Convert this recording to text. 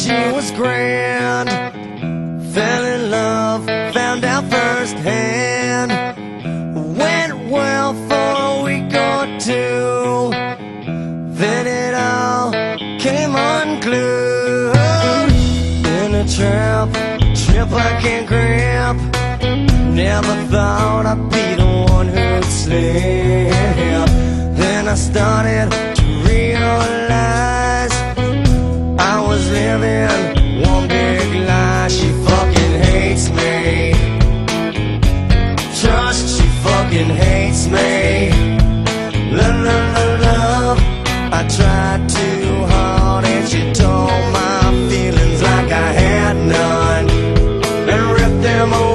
she was grand. Fell in love, found out firsthand. Went well for a week or two, then it all came unglued. In a trap I can't grab. Never thought I'd be the one who'd slip. Then I started to realize I was living one big lie. She fucking hates me. Trust, she fucking hates me. Love, love, love, love. I tried too hard and she told my feelings like I had none and ripped them away.